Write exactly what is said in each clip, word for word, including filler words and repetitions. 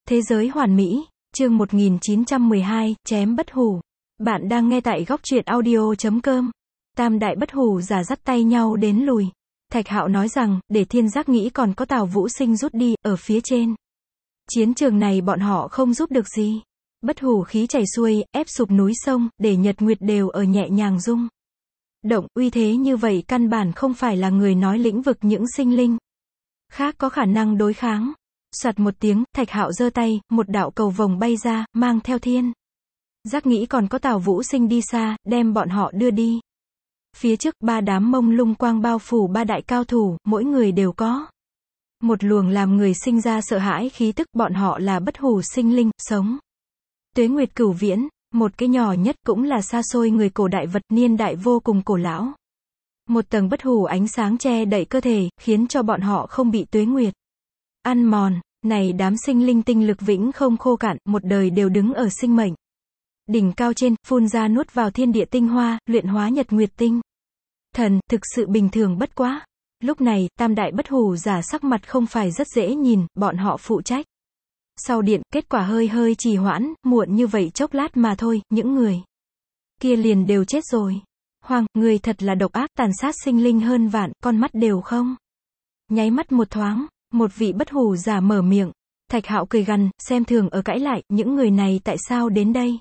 Thế giới hoàn mỹ, chương một nghìn chín trăm mười hai, chém bất hủ. Bạn đang nghe tại góc truyện audio chấm com. Tam đại bất hủ giả dắt tay nhau đến lùi. Thạch Hạo nói rằng, để thiên giác nghĩ còn có Tào Vũ Sinh rút đi, ở phía trên. Chiến trường này bọn họ không giúp được gì. Bất hủ khí chảy xuôi, ép sụp núi sông, để nhật nguyệt đều ở nhẹ nhàng rung động, uy thế như vậy căn bản không phải là người nói lĩnh vực những sinh linh khác có khả năng đối kháng. Soạt một tiếng, Thạch Hạo giơ tay, một đạo cầu vồng bay ra, mang theo thiên giác nghĩ còn có Tào Vũ Sinh đi xa, đem bọn họ đưa đi. Phía trước, ba đám mông lung quang bao phủ ba đại cao thủ, mỗi người đều có một luồng làm người sinh ra sợ hãi khí tức, bọn họ là bất hủ sinh linh, sống tuế nguyệt cửu viễn, một cái nhỏ nhất cũng là xa xôi người cổ đại vật, niên đại vô cùng cổ lão. Một tầng bất hủ ánh sáng che đậy cơ thể, khiến cho bọn họ không bị tuế nguyệt ăn mòn. Này đám sinh linh tinh lực vĩnh không khô cạn, một đời đều đứng ở sinh mệnh đỉnh cao trên, phun ra nuốt vào thiên địa tinh hoa, luyện hóa nhật nguyệt tinh thần, thực sự bình thường bất quá. Lúc này, tam đại bất hủ giả sắc mặt không phải rất dễ nhìn, bọn họ phụ trách sau điện, kết quả hơi hơi trì hoãn, muộn như vậy chốc lát mà thôi, những người kia liền đều chết rồi. Hoàng, người thật là độc ác, tàn sát sinh linh hơn vạn, con mắt đều không nháy mắt một thoáng. Một vị bất hủ giả mở miệng. Thạch Hạo cười gằn, xem thường ở cãi lại, những người này tại sao đến đây?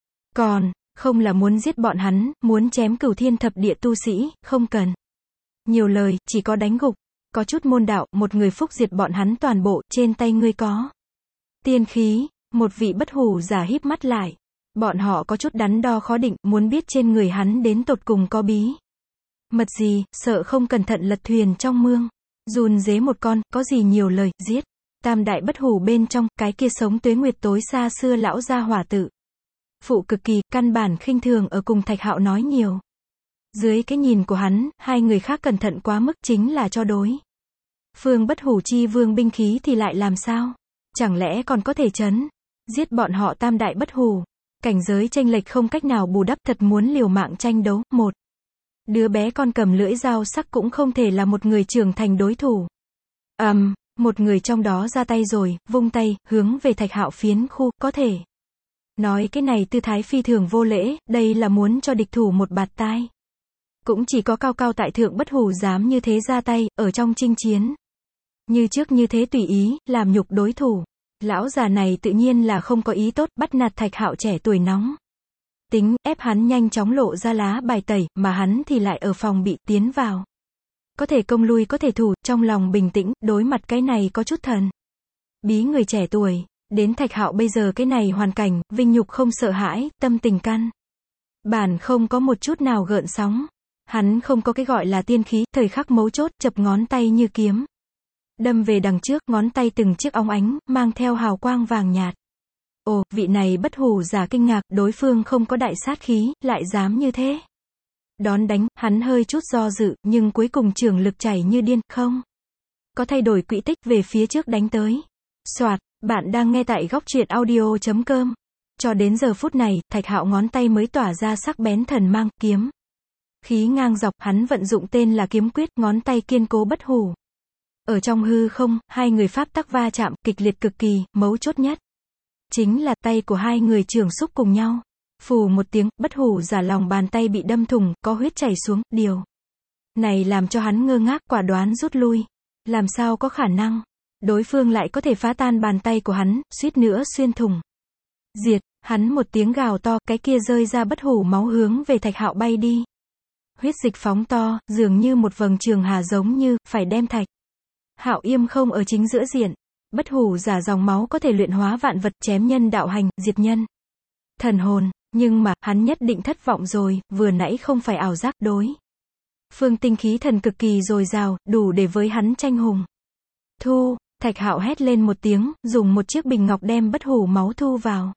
Còn, không là muốn giết bọn hắn, muốn chém cửu thiên thập địa tu sĩ, không cần nhiều lời, chỉ có đánh gục. Có chút môn đạo, một người phúc diệt bọn hắn toàn bộ, trên tay ngươi có tiên khí. Một vị bất hủ giả híp mắt lại. Bọn họ có chút đắn đo khó định, muốn biết trên người hắn đến tột cùng có bí mật gì, sợ không cẩn thận lật thuyền trong mương. Run dế một con, có gì nhiều lời, giết. Tam đại bất hủ bên trong, cái kia sống tuế nguyệt tối xa xưa lão gia hỏa tự phụ cực kỳ, căn bản khinh thường ở cùng Thạch Hạo nói nhiều. Dưới cái nhìn của hắn, hai người khác cẩn thận quá mức, chính là cho đối phương bất hủ chi vương binh khí thì lại làm sao? Chẳng lẽ còn có thể chấn giết bọn họ tam đại bất hủ? Cảnh giới chênh lệch không cách nào bù đắp, thật muốn liều mạng tranh đấu. Một đứa bé con cầm lưỡi dao sắc cũng không thể là một người trưởng thành đối thủ. Ầm, um, một người trong đó ra tay rồi, vung tay, hướng về Thạch Hạo phiến khu, có thể nói cái này tư thái phi thường vô lễ, đây là muốn cho địch thủ một bạt tai. Cũng chỉ có cao cao tại thượng bất hủ dám như thế ra tay, ở trong chinh chiến như trước như thế tùy ý, làm nhục đối thủ. Lão già này tự nhiên là không có ý tốt, bắt nạt Thạch Hạo trẻ tuổi nóng tính, ép hắn nhanh chóng lộ ra lá bài tẩy, mà hắn thì lại ở phòng bị, tiến vào. Có thể công lui có thể thủ, trong lòng bình tĩnh, đối mặt cái này có chút thần bí người trẻ tuổi. Đến Thạch Hạo bây giờ cái này hoàn cảnh, vinh nhục không sợ hãi, tâm tình căn bản không có một chút nào gợn sóng. Hắn không có cái gọi là tiên khí, thời khắc mấu chốt, chập ngón tay như kiếm đâm về đằng trước, ngón tay từng chiếc óng ánh, mang theo hào quang vàng nhạt. Ồ, vị này bất hủ giả kinh ngạc, đối phương không có đại sát khí, lại dám như thế đón đánh. Hắn hơi chút do dự, nhưng cuối cùng trường lực chảy như điên, không có thay đổi quỹ tích, về phía trước đánh tới. Soạt, bạn đang nghe tại góc truyện audio chấm com. Cho đến giờ phút này, Thạch Hạo ngón tay mới tỏa ra sắc bén thần mang, kiếm khí ngang dọc, hắn vận dụng tên là kiếm quyết, ngón tay kiên cố bất hủ. Ở trong hư không, hai người pháp tắc va chạm, kịch liệt cực kỳ, mấu chốt nhất chính là tay của hai người trường xúc cùng nhau. Phù một tiếng, bất hủ giả lòng bàn tay bị đâm thủng, có huyết chảy xuống, điều này làm cho hắn ngơ ngác, quả đoán rút lui. Làm sao có khả năng đối phương lại có thể phá tan bàn tay của hắn, suýt nữa xuyên thủng. Diệt, hắn một tiếng gào to, cái kia rơi ra bất hủ máu hướng về Thạch Hạo bay đi. Huyết dịch phóng to, dường như một vầng trường hà, giống như phải đem Thạch Hạo yêm không ở chính giữa diện. Bất hủ giả dòng máu có thể luyện hóa vạn vật, chém nhân đạo hành, diệt nhân thần hồn. Nhưng mà, hắn nhất định thất vọng rồi, vừa nãy không phải ảo giác, đối phương tinh khí thần cực kỳ dồi dào, đủ để với hắn tranh hùng. Thu, Thạch Hạo hét lên một tiếng, dùng một chiếc bình ngọc đem bất hủ máu thu vào.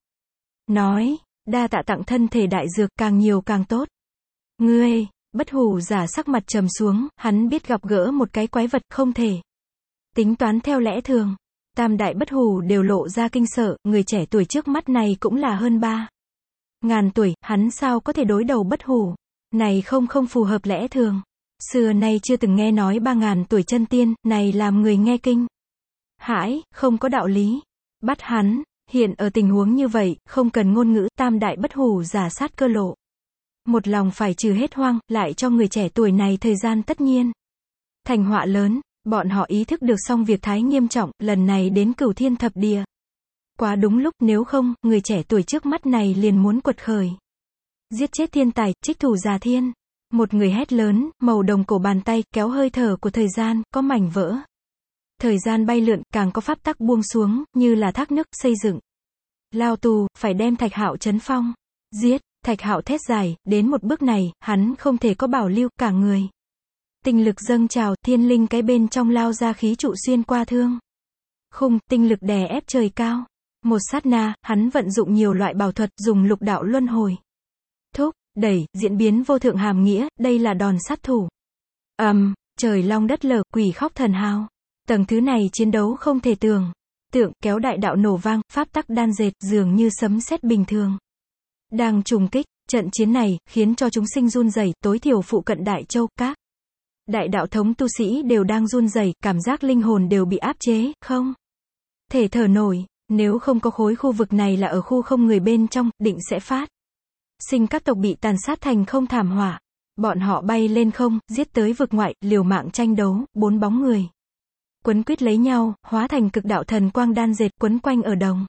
Nói, đa tạ tặng thân thể đại dược, càng nhiều càng tốt. Ngươi, bất hủ giả sắc mặt trầm xuống, hắn biết gặp gỡ một cái quái vật, không thể tính toán theo lẽ thường. Tam đại bất hủ đều lộ ra kinh sợ, người trẻ tuổi trước mắt này cũng là hơn ba ngàn tuổi, hắn sao có thể đối đầu bất hủ? Này không không phù hợp lẽ thường. Xưa nay chưa từng nghe nói ba ngàn tuổi chân tiên, này làm người nghe kinh hãi, không có đạo lý. Bắt hắn, hiện ở tình huống như vậy, không cần ngôn ngữ, tam đại bất hủ giả sát cơ lộ. Một lòng phải trừ hết hoang, lại cho người trẻ tuổi này thời gian tất nhiên. Thành họa lớn, bọn họ ý thức được xong việc thái nghiêm trọng, lần này đến cửu thiên thập địa. Quá đúng lúc, nếu không, người trẻ tuổi trước mắt này liền muốn quật khởi. Giết chết thiên tài, trích thủ già thiên. Một người hét lớn, màu đồng cổ bàn tay, kéo hơi thở của thời gian, có mảnh vỡ. Thời gian bay lượn, càng có pháp tắc buông xuống, như là thác nước, xây dựng. Lao tù, phải đem Thạch Hạo trấn phong. Giết, Thạch Hạo thét dài, đến một bước này, hắn không thể có bảo lưu, cả người. Tinh lực dâng trào, thiên linh cái bên trong lao ra khí trụ xuyên qua thương. Khung, tinh lực đè ép trời cao. Một sát na, hắn vận dụng nhiều loại bảo thuật, dùng lục đạo luân hồi. Thúc, đẩy, diễn biến vô thượng hàm nghĩa, đây là đòn sát thủ. Ầm, um, trời long đất lở, quỷ khóc thần hào. Tầng thứ này chiến đấu không thể tưởng. Tượng, kéo đại đạo nổ vang, pháp tắc đan dệt, dường như sấm sét bình thường. Đang trùng kích, trận chiến này, khiến cho chúng sinh run rẩy, tối thiểu phụ cận Đại Châu, các đại đạo thống tu sĩ đều đang run rẩy, cảm giác linh hồn đều bị áp chế, không thể thở nổi. Nếu không có khối khu vực này là ở khu không người bên trong, định sẽ phát sinh các tộc bị tàn sát thành không thảm họa. Bọn họ bay lên không, giết tới vực ngoại, liều mạng tranh đấu, bốn bóng người quấn quýt lấy nhau, hóa thành cực đạo thần quang đan dệt, quấn quanh ở đồng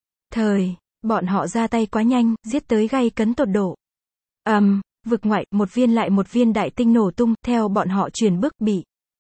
thời. Bọn họ ra tay quá nhanh, giết tới gay cấn tột độ. Ầm, um, vực ngoại, một viên lại một viên đại tinh nổ tung, theo bọn họ chuyển bước, bị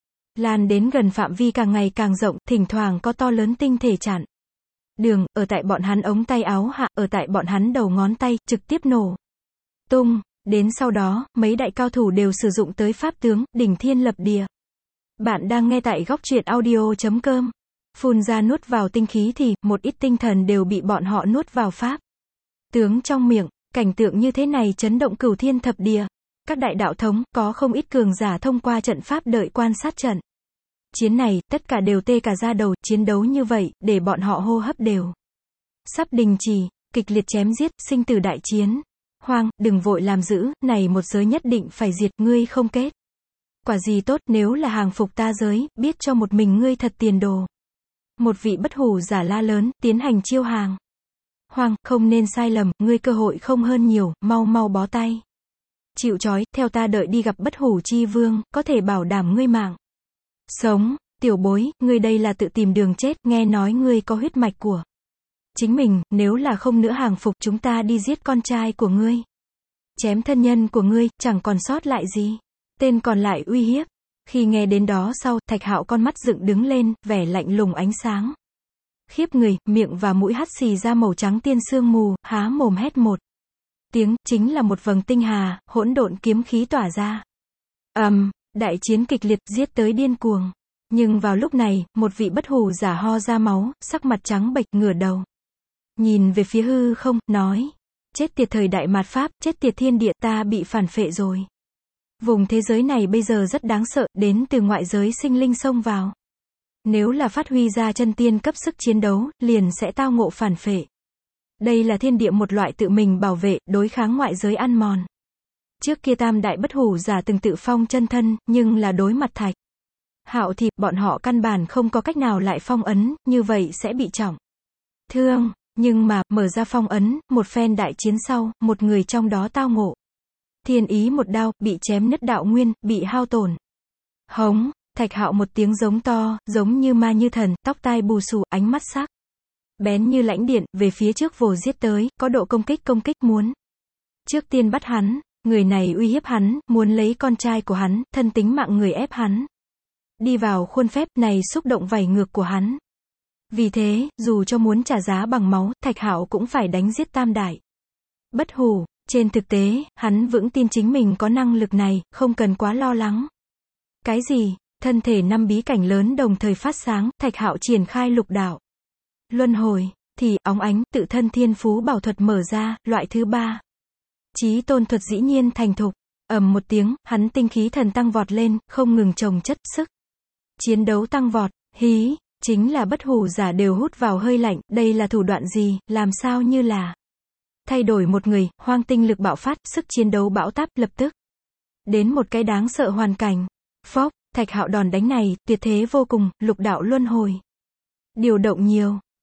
lan đến gần phạm vi càng ngày càng rộng, thỉnh thoảng có to lớn tinh thể chặn đường, ở tại bọn hắn ống tay áo hạ, ở tại bọn hắn đầu ngón tay, trực tiếp nổ tung. Đến sau đó, mấy đại cao thủ đều sử dụng tới pháp tướng, đỉnh thiên lập địa. Bạn đang nghe tại góc truyện audio chấm com. Phun ra nuốt vào tinh khí thì, một ít tinh thần đều bị bọn họ nuốt vào pháp tướng trong miệng. Cảnh tượng như thế này chấn động cửu thiên thập địa. Các đại đạo thống, có không ít cường giả thông qua trận pháp đợi quan sát trận chiến này, tất cả đều tê cả da đầu, chiến đấu như vậy, để bọn họ hô hấp đều sắp đình chỉ, kịch liệt chém giết, sinh tử đại chiến. Hoang, đừng vội làm dữ, này một giới nhất định phải diệt, ngươi không kết quả gì tốt, nếu là hàng phục ta giới, biết cho một mình ngươi thật tiền đồ. Một vị bất hủ giả la lớn, tiến hành chiêu hàng. Hoang, không nên sai lầm, ngươi cơ hội không hơn nhiều, mau mau bó tay. Chịu trói, theo ta đợi đi gặp bất hủ chi vương, có thể bảo đảm ngươi mạng sống. Tiểu bối, ngươi đây là tự tìm đường chết, nghe nói ngươi có huyết mạch của chính mình, nếu là không nữa hàng phục chúng ta đi giết con trai của ngươi. Chém thân nhân của ngươi, chẳng còn sót lại gì. Tên còn lại uy hiếp. Khi nghe đến đó sau, Thạch Hạo con mắt dựng đứng lên, vẻ lạnh lùng ánh sáng khiếp người, miệng và mũi hắt xì ra màu trắng tiên sương mù, há mồm hét một tiếng, chính là một vầng tinh hà, hỗn độn kiếm khí tỏa ra. Ầm, um, đại chiến kịch liệt, giết tới điên cuồng. Nhưng vào lúc này, một vị bất hủ giả ho ra máu, sắc mặt trắng bệch, ngửa đầu nhìn về phía hư không, nói: chết tiệt thời đại mạt pháp, chết tiệt thiên địa, ta bị phản phệ rồi. Vùng thế giới này bây giờ rất đáng sợ, đến từ ngoại giới sinh linh xông vào. Nếu là phát huy ra chân tiên cấp sức chiến đấu, liền sẽ tao ngộ phản phệ. Đây là thiên địa một loại tự mình bảo vệ, đối kháng ngoại giới ăn mòn. Trước kia tam đại bất hủ giả từng tự phong chân thân, nhưng là đối mặt Thạch Hạo thì, bọn họ căn bản không có cách nào lại phong ấn, như vậy sẽ bị trọng thương. Nhưng mà, mở ra phong ấn, một phen đại chiến sau, một người trong đó tao ngộ thiên ý một đao, bị chém nứt đạo nguyên, bị hao tổn. Hống, Thạch Hạo một tiếng giống to, giống như ma như thần, tóc tai bù xù, ánh mắt sắc bén như lãnh điện, về phía trước vồ giết tới, có độ công kích công kích muốn trước tiên bắt hắn. Người này uy hiếp hắn, muốn lấy con trai của hắn, thân tính mạng người ép hắn đi vào khuôn phép này, xúc động vảy ngược của hắn. Vì thế, dù cho muốn trả giá bằng máu, Thạch Hạo cũng phải đánh giết tam đại bất hủ. Trên thực tế, hắn vững tin chính mình có năng lực này, không cần quá lo lắng. Cái gì? Thân thể năm bí cảnh lớn đồng thời phát sáng, Thạch Hạo triển khai lục đạo luân hồi, thì óng ánh, tự thân thiên phú bảo thuật mở ra, loại thứ ba chí tôn thuật dĩ nhiên thành thục. Ầm một tiếng, hắn tinh khí thần tăng vọt lên, không ngừng chồng chất, sức chiến đấu tăng vọt. Hí, chính là bất hủ giả đều hút vào hơi lạnh, đây là thủ đoạn gì, làm sao như là thay đổi một người. Hoang tinh lực bạo phát, sức chiến đấu bão táp, lập tức đến một cái đáng sợ hoàn cảnh. Phốc, Thạch Hạo đòn đánh này, tuyệt thế vô cùng, lục đạo luân hồi điều động nhiều,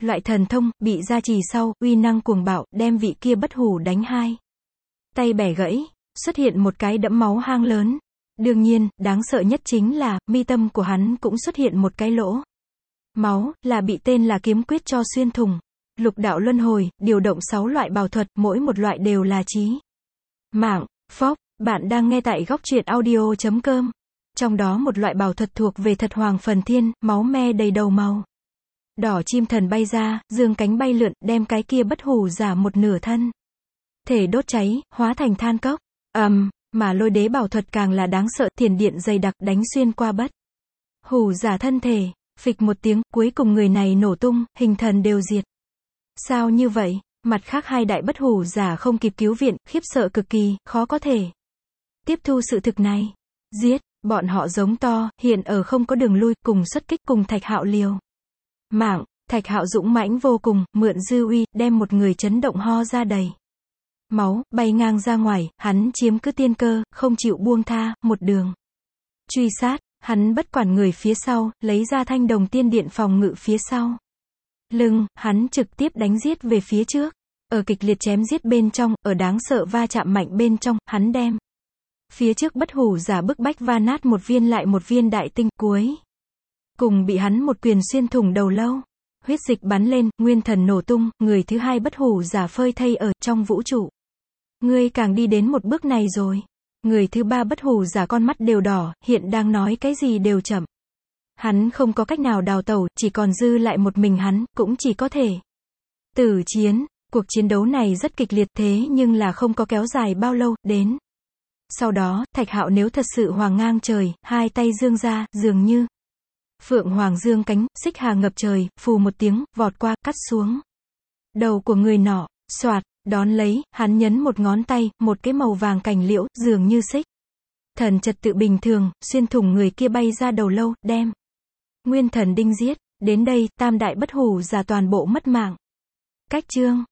loại thần thông, bị gia trì sau, uy năng cuồng bạo, đem vị kia bất hủ đánh hai tay bẻ gãy, xuất hiện một cái đẫm máu hang lớn. Đương nhiên, đáng sợ nhất chính là, mi tâm của hắn cũng xuất hiện một cái lỗ. Máu, là bị tên là kiếm quyết cho xuyên thủng. Lục đạo luân hồi, điều động sáu loại bảo thuật, mỗi một loại đều là chí mạng. Phốc, bạn đang nghe tại góc truyện audio chấm com. Trong đó một loại bảo thuật thuộc về thật hoàng phần thiên, máu me đầy đầu màu đỏ, chim thần bay ra, dương cánh bay lượn, đem cái kia bất hủ giả một nửa thân thể đốt cháy, hóa thành than cốc. ầm, um, mà lôi đế bảo thuật càng là đáng sợ, thiền điện dày đặc đánh xuyên qua bất hủ giả thân thể, phịch một tiếng, cuối cùng người này nổ tung, hình thần đều diệt. Sao như vậy? Mặt khác hai đại bất hủ giả không kịp cứu viện, khiếp sợ cực kỳ, khó có thể tiếp thu sự thực này. Giết, bọn họ giống to, hiện ở không có đường lui, cùng xuất kích, cùng Thạch Hạo liều mạng. Thạch Hạo dũng mãnh vô cùng, mượn dư uy, đem một người chấn động ho ra đầy máu, bay ngang ra ngoài, hắn chiếm cứ tiên cơ, không chịu buông tha, một đường truy sát, hắn bất quản người phía sau, lấy ra thanh đồng tiên điện phòng ngự phía sau lưng, hắn trực tiếp đánh giết về phía trước. Ở kịch liệt chém giết bên trong, ở đáng sợ va chạm mạnh bên trong, hắn đem phía trước bất hủ giả bức bách va nát một viên lại một viên đại tinh, cuối cùng bị hắn một quyền xuyên thủng đầu lâu. Huyết dịch bắn lên, nguyên thần nổ tung, người thứ hai bất hủ giả phơi thây ở trong vũ trụ. Ngươi càng đi đến một bước này rồi. Người thứ ba bất hủ giả con mắt đều đỏ, hiện đang nói cái gì đều chậm. Hắn không có cách nào đào tẩu, chỉ còn dư lại một mình hắn, cũng chỉ có thể tử chiến. Cuộc chiến đấu này rất kịch liệt thế nhưng là không có kéo dài bao lâu, đến sau đó, Thạch Hạo nếu thật sự hoàng ngang trời, hai tay dương ra, dường như phượng hoàng dương cánh, xích hà ngập trời, phù một tiếng, vọt qua, cắt xuống đầu của người nọ, xoạt, đón lấy, hắn nhấn một ngón tay, một cái màu vàng cành liễu, dường như xích thần trật tự bình thường, xuyên thủng người kia bay ra đầu lâu, đem nguyên thần đinh giết. Đến đây, tam đại bất hủ giả toàn bộ mất mạng. Cách chương